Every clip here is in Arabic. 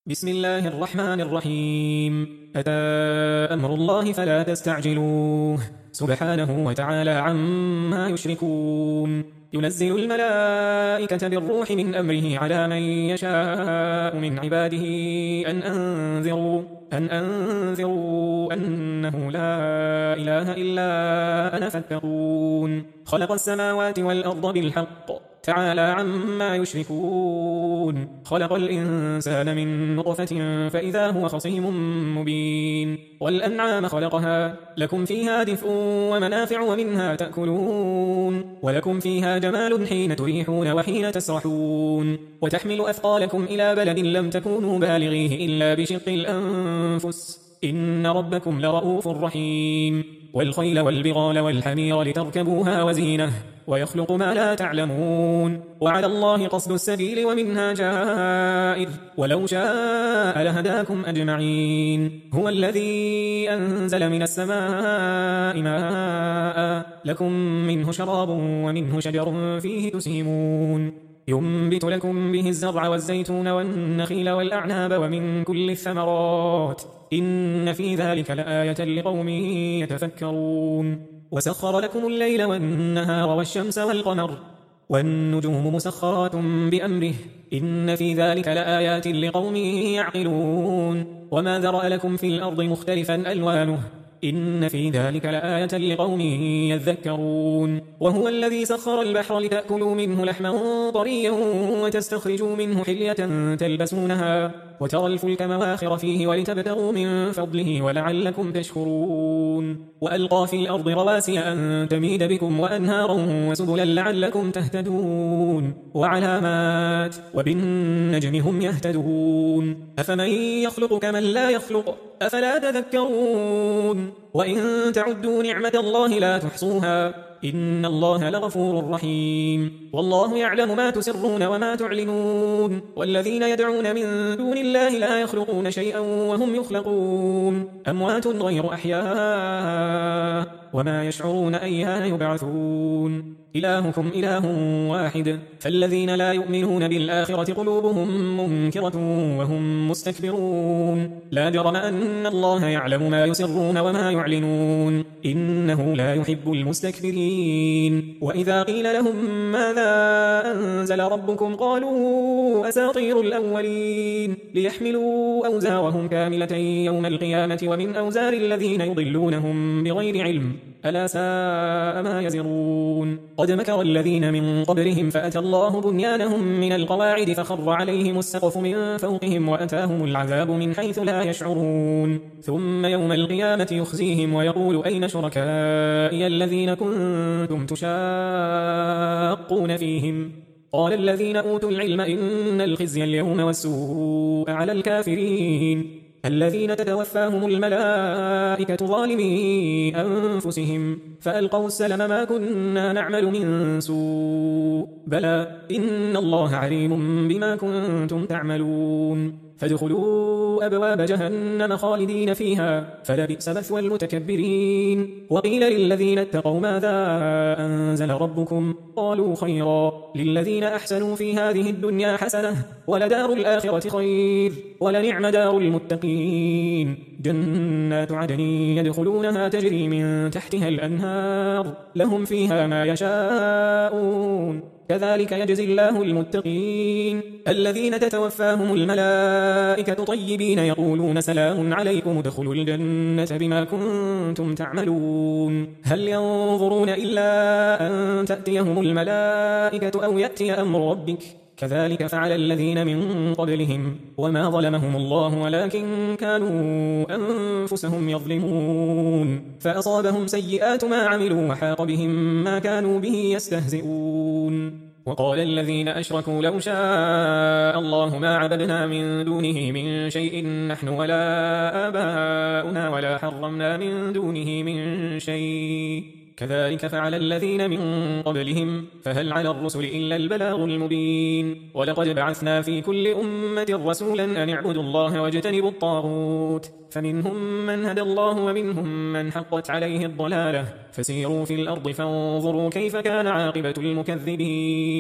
بسم الله الرحمن الرحيم. أتى أمر الله فلا تستعجلوه سبحانه وتعالى عما يشركون. ينزل الملائكة بالروح من أمره على من يشاء من عباده أن أنذروا أنه لا إله إلا أنا فاتقون. خلق السماوات والأرض بالحق تعالى عما يشركون. خلق الإنسان من نطفة فإذا هو خصيم مبين. والأنعام خلقها لكم فيها دفء ومنافع ومنها تأكلون ولكم فيها جمال حين تريحون وحين تسرحون. وتحمل أثقالكم إلى بلد لم تكونوا بالغيه إلا بشق الأنفس إن ربكم لرؤوف رحيم. والخيل والبغال والحمير لتركبوها وزينة ويخلق ما لا تعلمون. وعلى الله قصد السبيل ومنها جائر ولو شاء لهداكم أجمعين. هو الذي أنزل من السماء ماء لكم منه شراب ومنه شجر فيه تسيمون. ينبت لكم به الزرع والزيتون والنخيل والأعناب ومن كل الثمرات إن في ذلك لآية لقوم يتفكرون. وسخر لكم الليل والنهار والشمس والقمر والنجوم مسخرات بأمره إن في ذلك لآيات لقوم يعقلون. وما ذرأ لكم في الأرض مختلفا ألوانه إن في ذلك لآية لقوم يذكرون. وهو الذي سخر البحر لتأكلوا منه لحما طريا وتستخرجوا منه حلية تلبسونها وترى الفلك مواخر فيه ولتبتغوا من فضله ولعلكم تشكرون. وألقى في الأرض رواسي أن تميد بكم وأنهارا وسبلا لعلكم تهتدون وعلامات وبالنجم هم يهتدون. أفمن يخلق كمن لا يخلق أفلا تذكرون. وإن تعدوا نعمة الله لا تحصوها إن الله لغفور رحيم. والله يعلم ما تسرون وما تعلنون. والذين يدعون من دون الله لا يخلقون شيئا وهم يخلقون أموات غير أحياء وما يشعرون أيان يبعثون. إلهكم إله واحد فالذين لا يؤمنون بالآخرة قلوبهم منكرة وهم مستكبرون. لا جرم أن الله يعلم ما يسرون وما يعلنون إنه لا يحب المستكبرين. وإذا قيل لهم ماذا أنزل ربكم قالوا أساطير الأولين ليحملوا أوزارهم كاملة يوم القيامة ومن أوزار الذين يضلونهم بغير علم ألا ساء ما يزرون. قد مكر الذين من قبلهم فأتى الله بنيانهم من القواعد فخر عليهم السقف من فوقهم وأتاهم العذاب من حيث لا يشعرون. ثم يوم القيامة يخزيهم ويقول أين شركائي الذين كنتم تشاقون فيهم قال الذين أوتوا العلم إن الخزي اليوم والسوء على الكافرين الذين تتوفاهم الملائكة ظالمي أنفسهم فألقوا السلم ما كنا نعمل من سوء بلى إن الله عليم بما كنتم تعملون. فادخلوا أبواب جهنم خالدين فيها فلبئس مثوى المتكبرين. وقيل للذين اتقوا ماذا أنزل ربكم قالوا خيرا للذين أحسنوا في هذه الدنيا حسنة ولدار الآخرة خير ولنعم دار المتقين. جنات عدن يدخلونها تجري من تحتها الأنهار لهم فيها ما يشاءون كذلك يجزي الله المتقين. الذين تتوفاهم الملائكة طيبين يقولون سلام عليكم ادخلوا الجنة بما كنتم تعملون. هل ينظرون إلا أن تأتيهم الملائكة أو يأتي أمر ربك كذلك فعل الذين من قبلهم وما ظلمهم الله ولكن كانوا أنفسهم يظلمون. فأصابهم سيئات ما عملوا وحاق بهم ما كانوا به يستهزئون. وقال الذين أشركوا لو شاء الله ما عبدنا من دونه من شيء نحن ولا آباؤنا ولا حرمنا من دونه من شيء كذلك فعل الذين من قبلهم فهل على الرسل إلا البلاغ المبين. ولقد بعثنا في كل أمة رسولا أن اعبدوا الله واجتنبوا الطاغوت فمنهم من هدى الله ومنهم من حقت عليه الضلالة فسيروا في الأرض فانظروا كيف كان عاقبة المكذبين.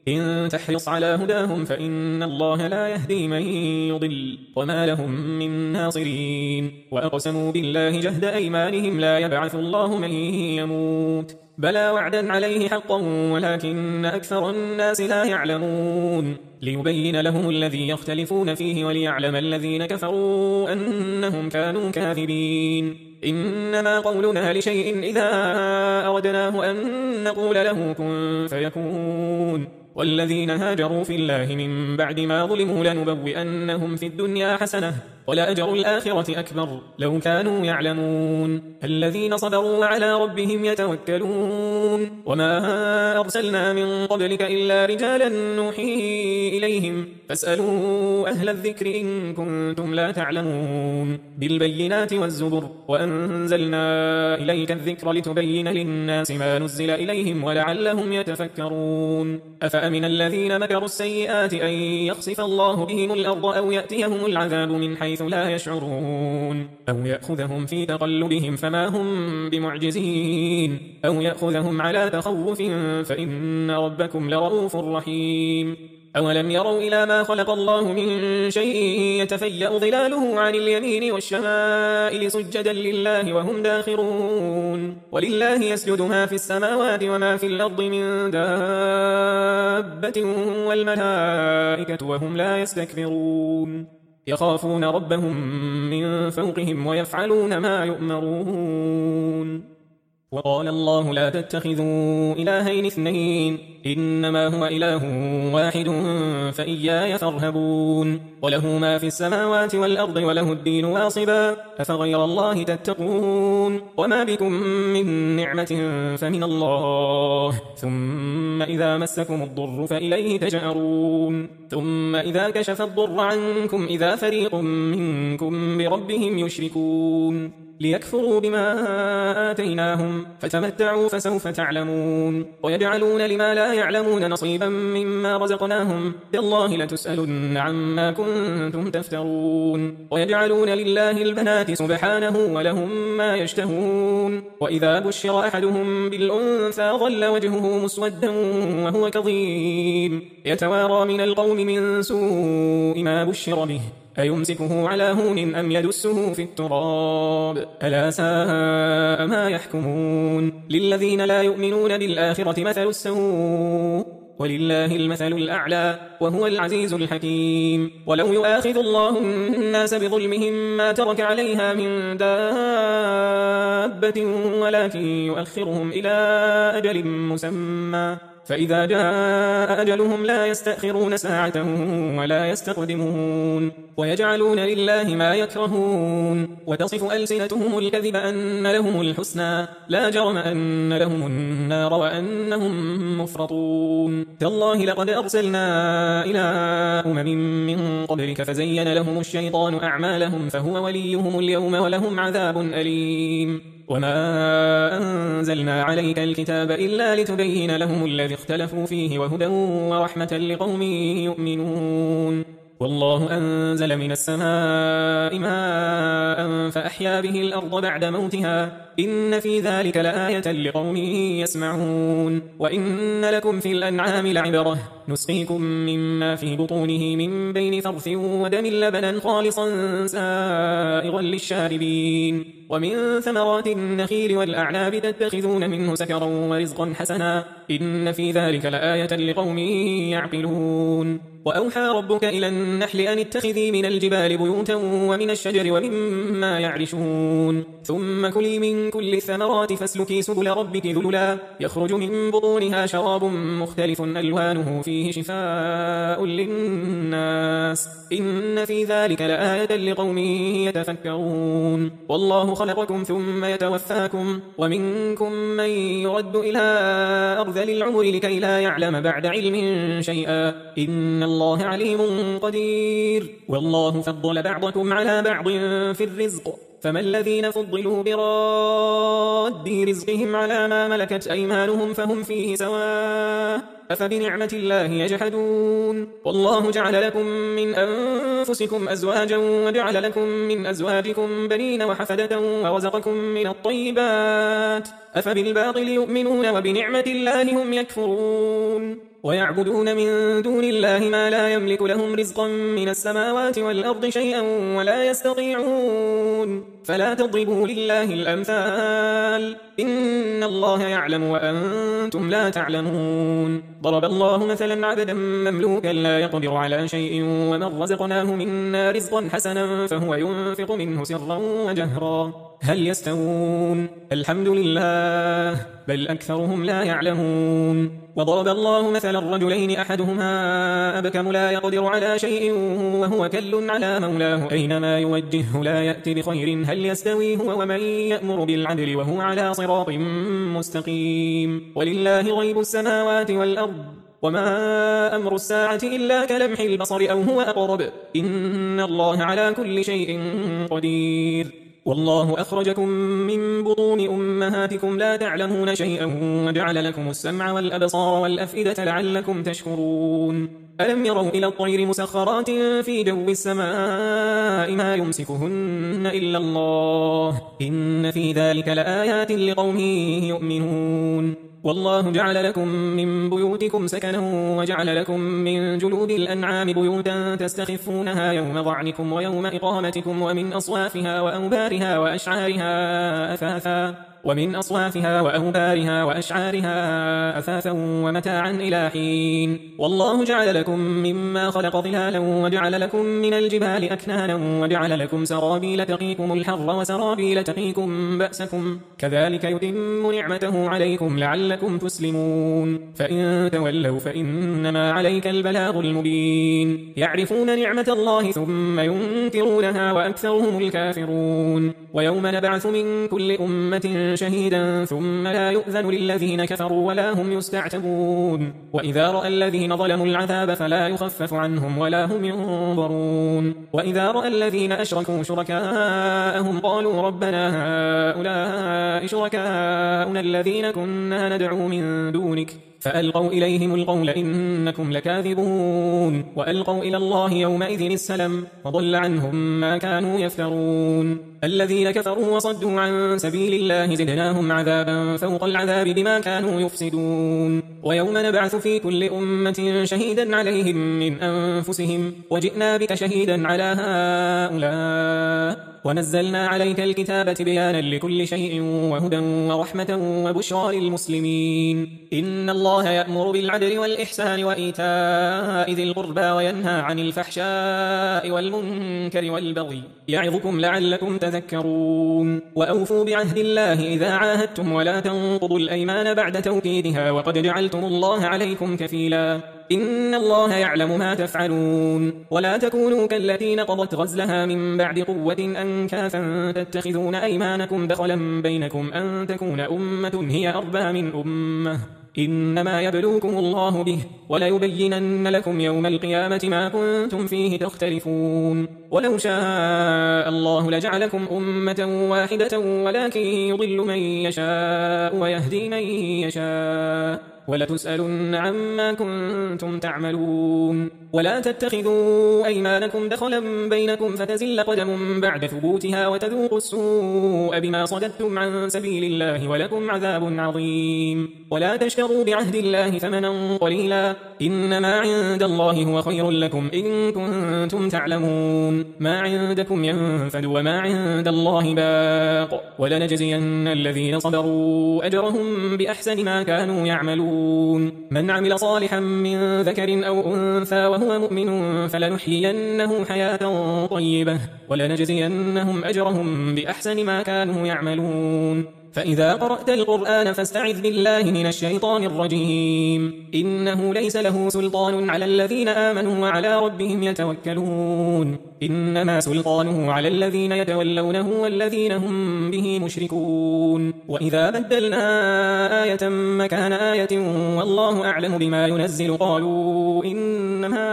إن تحرص على هداهم فإن الله لا يهدي من يضل وما لهم من ناصرين وأقسموا بالله جهد أيمانهم لا يبعث الله من يموت بلى وعدا عليه حقا ولكن أكثر الناس لا يعلمون ليبين لهم الذي يختلفون فيه وليعلم الذين كفروا أنهم كانوا كاذبين إنما قولنا لشيء إذا أردناه أن نقول له كن فيكون والذين هاجروا في الله من بعد ما ظلموا لنبوئنهم في الدنيا حسنة ولأجر الآخرة أكبر لو كانوا يعلمون الذين صبروا وعلى ربهم يتوكلون وما أرسلنا من قبلك إلا رجالا نوحي إليهم فاسألوا أهل الذكر إن كنتم لا تعلمون بالبينات والزبر وأنزلنا إليك الذكر لتبين للناس ما نزل إليهم ولعلهم يتفكرون أفأمن الذين مكروا السيئات أن يخسف الله بهم الأرض أو يأتيهم العذاب من حيث لا يشعرون أو يأخذهم في تقلبهم فما هم بمعجزين أو يأخذهم على تخوف فإن ربكم لرؤوف رحيم أولم يروا إلى ما خلق الله من شيء يتفيأ ظلاله عن اليمين والشمائل سجدا لله وهم داخرون ولله يسجد ما في السماوات وما في الأرض من دابة والملائكة وهم لا يستكبرون يخافون ربهم من فوقهم ويفعلون ما يؤمرون وقال الله لا تتخذوا إلهين اثنين إنما هو إله واحد فإياي فارهبون وله ما في السماوات والأرض وله الدين واصبا أفغير الله تتقون وما بكم من نعمة فمن الله ثم إذا مسكم الضر فإليه تجأرون ثم إذا كشف الضر عنكم إذا فريق منكم بربهم يشركون ليكفروا بما آتيناهم فتمتعوا فسوف تعلمون ويجعلون لما لا يعلمون نصيبا مما رزقناهم تالله لتسألن عما كنتم تفترون ويجعلون لله البنات سبحانه ولهم ما يشتهون وإذا بشر أحدهم بالأنثى ظل وجهه مسودا وهو كظيم يتوارى من القوم من سوء ما بشر به أيمسكه على هون أم يدسه في التراب ألا ساء ما يحكمون للذين لا يؤمنون بالآخرة مثل السوء ولله المثل الأعلى وهو العزيز الحكيم ولو يؤاخذ الله الناس بظلمهم ما ترك عليها من دابة ولكن يؤخرهم إلى أجل مسمى فإذا جاء أجلهم لا يستأخرون ساعة ولا يستقدمون ويجعلون لله ما يكرهون وتصف ألسنتهم الكذب أن لهم الحسنى لا جرم أن لهم النار وأنهم مفرطون تالله لقد أرسلنا إلى من قبلك فزين لهم الشيطان أعمالهم فهو وليهم اليوم ولهم عذاب أليم وما أنزلنا عليك الكتاب إلا لتبين لهم الذي اختلفوا فيه وهدى ورحمة لقوم يؤمنون والله أنزل من السماء ماء فأحيا به الأرض بعد موتها إن في ذلك لآية لقوم يسمعون وإن لكم في الأنعام لعبرة نسقيكم مما في بطونه من بين فرث ودم لبنا خالصا سائغا للشاربين ومن ثمرات النخيل والأعناب تتخذون منه سكرا ورزقا حسنا إن في ذلك لآية لقوم يعقلون وأوحى ربك إلى النحل أن اتخذي من الجبال بيوتا ومن الشجر ومما يعرشون ثم كلي من كل الثمرات فاسلكي سبل ربك ذللا يخرج من بطونها شراب مختلف ألوانه فيه شفاء للناس إن في ذلك لآية لقوم يتفكرون والله خلقكم ثم يتوفاكم ومنكم من يرد إلى أرذل العمر لكي لا يعلم بعد علم شيئا إن الله عليم قدير والله فضل بعضكم على بعض في الرزق فما الذين فضلوا براد رزقهم على ما ملكت أيمانهم فهم فيه سواء أفبنعمة الله يجحدون والله جعل لكم من أنفسكم أزواجا وجعل لكم من أزواجكم بنين وحفدة ورزقكم من الطيبات أفبالباطل يؤمنون وبنعمة الله هم يكفرون ويعبدون من دون الله ما لا يملك لهم رزقا من السماوات والأرض شيئا ولا يستطيعون فلا تضربوا لله الأمثال إن الله يعلم وأنتم لا تعلمون ضرب الله مثلا عبدا مملوكا لا يقدر على شيء ومن رزقناه منا رزقا حسنا فهو ينفق منه سرا وجهرا هل يستوون الحمد لله بل أكثرهم لا يعلمون وضرب الله مثلا الرجلين أحدهما أبكم لا يقدر على شيء وهو كل على مولاه أينما يوجهه لا يأتي بخير هل يستوي هو ومن يأمر بالعدل وهو على صراط مستقيم ولله غيب السماوات والأرض وما أمر الساعة إلا كلمح البصر أو هو أقرب إن الله على كل شيء قدير والله أخرجكم من بطون أمهاتكم لا تعلمون شيئا وجعل لكم السمع والأبصار والأفئدة لعلكم تشكرون ألم يروا إلى الطير مسخرات في جو السماء ما يمسكهن إلا الله إن في ذلك لآيات لقوم يؤمنون والله جعل لكم من بيوتكم سكنا وجعل لكم من جلود الأنعام بيوتا تستخفونها يوم ضعنكم ويوم إقامتكم ومن أصوافها وأشعارها أثاثا ومتاعا إلى حين والله جعل لكم مما خلق ظلالا وجعل لكم من الجبال أكنانا وجعل لكم سرابيل تقيكم الحر وسرابيل تقيكم بأسكم كذلك يتم نعمته عليكم لعلكم تسلمون فإن تولوا فإنما عليك البلاغ المبين يعرفون نعمة الله ثم ينكرونها وأكثرهم الكافرون ويوم نبعث من كل أمة شهيدا ثم لا يؤذن للذين كفروا ولا هم يستعتبون وإذا رأى الذين ظلموا العذاب فلا يخفف عنهم ولا هم ينظرون وإذا رأى الذين أشركوا شركاءهم قالوا ربنا هؤلاء شركاؤنا الذين كنا ندعو من دونك فألقوا إليهم القول إنكم لكاذبون وألقوا إلى الله يومئذ السلم وضل عنهم ما كانوا يفترون الذين كفروا وصدوا عن سبيل الله زدناهم عذابا فوق العذاب بما كانوا يفسدون ويوم نبعث في كل أمة شهيدا عليهم من أنفسهم وجئنا بك شهيدا على هؤلاء ونزلنا عليك الكتاب بيانا لكل شيء وهدى ورحمة وبشرى للمسلمين إن الله يأمر بالعدل والإحسان وإيتاء ذي القربى وينهى عن الفحشاء والمنكر والبغي يعظكم لعلكم تذكرون وأوفوا بعهد الله إذا عاهدتم ولا تنقضوا الأيمان بعد توكيدها وقد جعلتم الله عليكم كفيلا إن الله يعلم ما تفعلون ولا تكونوا كالتي نقضت غزلها من بعد قوة أنكاثا تتخذون أيمانكم دخلا بينكم أن تكون أمة هي أربى من أمة إنما يبلوكم الله به وليبينن لكم يوم القيامة ما كنتم فيه تختلفون ولو شاء الله لجعلكم أمة واحدة ولكن يضل من يشاء ويهدي من يشاء ولتسألن عما كنتم تعملون ولا تتخذوا أيمانكم دخلا بينكم فتزل قدم بعد ثبوتها وتذوقوا السوء بما صددتم عن سبيل الله ولكم عذاب عظيم ولا تشتروا بعهد الله ثمنا قليلا إنما عند الله هو خير لكم إن كنتم تعلمون ما عندكم ينفد وما عند الله باق ولنجزين الذين صبروا أجرهم بأحسن ما كانوا يعملون من عمل صالحا من ذكر أو أنثى وهو مؤمن فلنحيينه حياة طيبة ولنجزينهم أجرهم بأحسن ما كانوا يعملون فإذا قرأت القرآن فاستعذ بالله من الشيطان الرجيم إنه ليس له سلطان على الذين آمنوا وعلى ربهم يتوكلون إنما سلطانه على الذين يتولونه والذين هم به مشركون وإذا بدلنا آية مكان آية والله أعلم بما ينزل قالوا إنما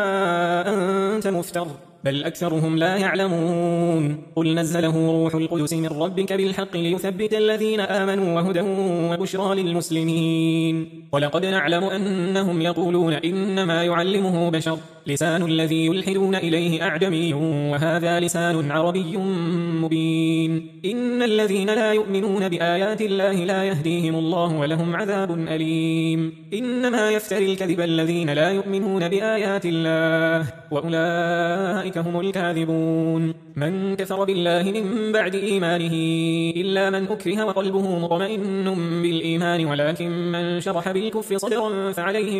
أنت مفتر بل أكثرهم لا يعلمون قل نزله روح القدس من ربك بالحق ليثبت الذين آمنوا وهدى وبشرى للمسلمين ولقد نعلم أنهم يقولون إنما يعلمه بشر لسان الذي يلحدون إليه أعجمي وهذا لسان عربي مبين إن الذين لا يؤمنون بآيات الله لا يهديهم الله ولهم عذاب أليم إنما يفتري الكذب الذين لا يؤمنون بآيات الله وأولئك هم الكاذبون من كفر بالله من بعد إيمانه إلا من أكره وقلبه مطمئن بالإيمان ولكن من شرح بالكفر صدرا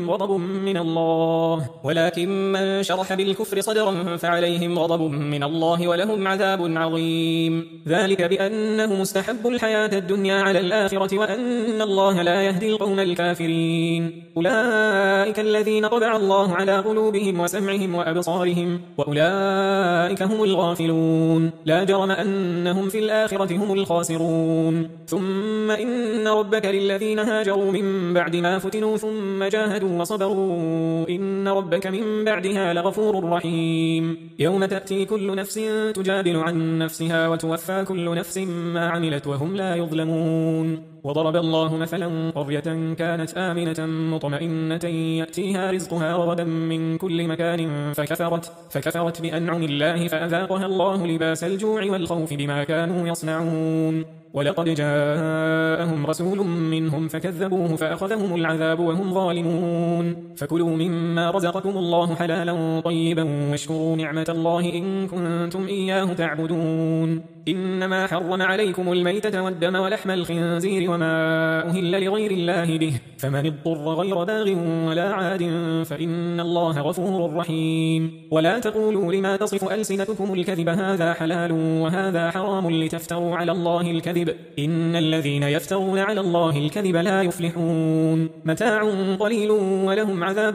فعليهم غضب من الله ولهم عذاب عظيم ذلك بأنه مستحب الحياة الدنيا على الآخرة وأن الله لا يهدي القوم الكافرين أولئك الذين طبع الله على قلوبهم وسمعهم وأبصارهم وأولئك هم الغافلون لا جرم أنهم في الآخرة هم الخاسرون ثم إن ربك للذين هاجروا من بعد ما فتنوا ثم جاهدوا وصبروا إن ربك من بعدها لغفور رحيم يوم تأتي كل نفس تجادل عن نفسها وتوفى كل نفس ما عملت وهم لا يظلمون وضرب الله مثلا قرية كانت آمنة مطمئنة يأتيها رزقها رغدا من كل مكان فكفرت بأنعم الله فأذاقها الله لباس الجوع والخوف بما كانوا يصنعون ولقد جاءهم رسول منهم فكذبوه فأخذهم العذاب وهم ظالمون فكلوا مما رزقكم الله حلالا طيبا واشكروا نعمة الله إن كنتم إياه تعبدون إنما حرم عليكم الميتة والدم ولحم الخنزير وما أهل لغير الله به فمن اضطر غير باغ ولا عاد فإن الله غفور رحيم ولا تقولوا لما تصف ألسنتكم الكذب هذا حلال وهذا حرام لتفتروا على الله الكذب إن الذين يفترون على الله الكذب لا يفلحون متاع قليل ولهم عذاب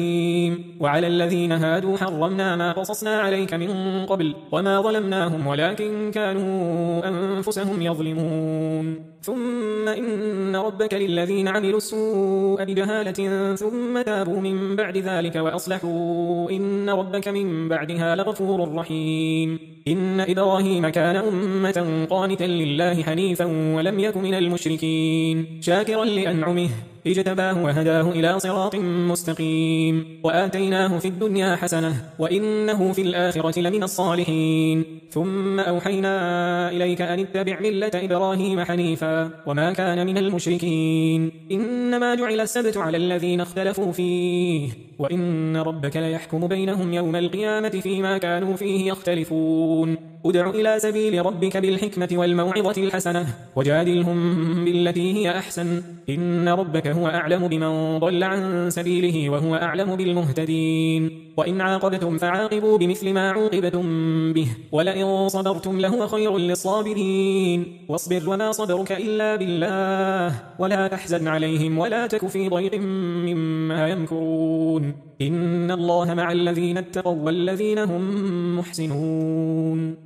أليم وعلى الذين هادوا حرمنا ما قصصنا عليك من قبل وما ظلمناهم ولكن كانوا أنفسهم يظلمون ثم إن ربك للذين عملوا السوء بجهالة ثم تابوا من بعد ذلك وأصلحوا إن ربك من بعدها لغفور رحيم إن إبراهيم كان أمة قانتا لله حنيفا ولم يك من المشركين شاكرا لأنعمه اجتباه وهداه إلى صراط مستقيم وآتيناه في الدنيا حسنة وإنه في الآخرة لمن الصالحين ثم أوحينا إليك أن اتبع ملة إبراهيم حنيفا وما كان من المشركين إنما جعل السبت على الذين اختلفوا فيه وإن ربك ليحكم بينهم يوم القيامة فيما كانوا فيه يختلفون ادع إلى سبيل ربك بالحكمة والموعظة الحسنة وجادلهم بالتي هي أحسن إن ربك هو أعلم بمن ضل عن سبيله وهو أعلم بالمهتدين وإن عاقبتم فعاقبوا بمثل ما عوقبتم به ولئن صبرتم لهو خير للصابرين واصبر وما صبرك إلا بالله ولا تحزن عليهم ولا تك في ضيق مما يمكرون إن الله مع الذين اتقوا والذين هم محسنون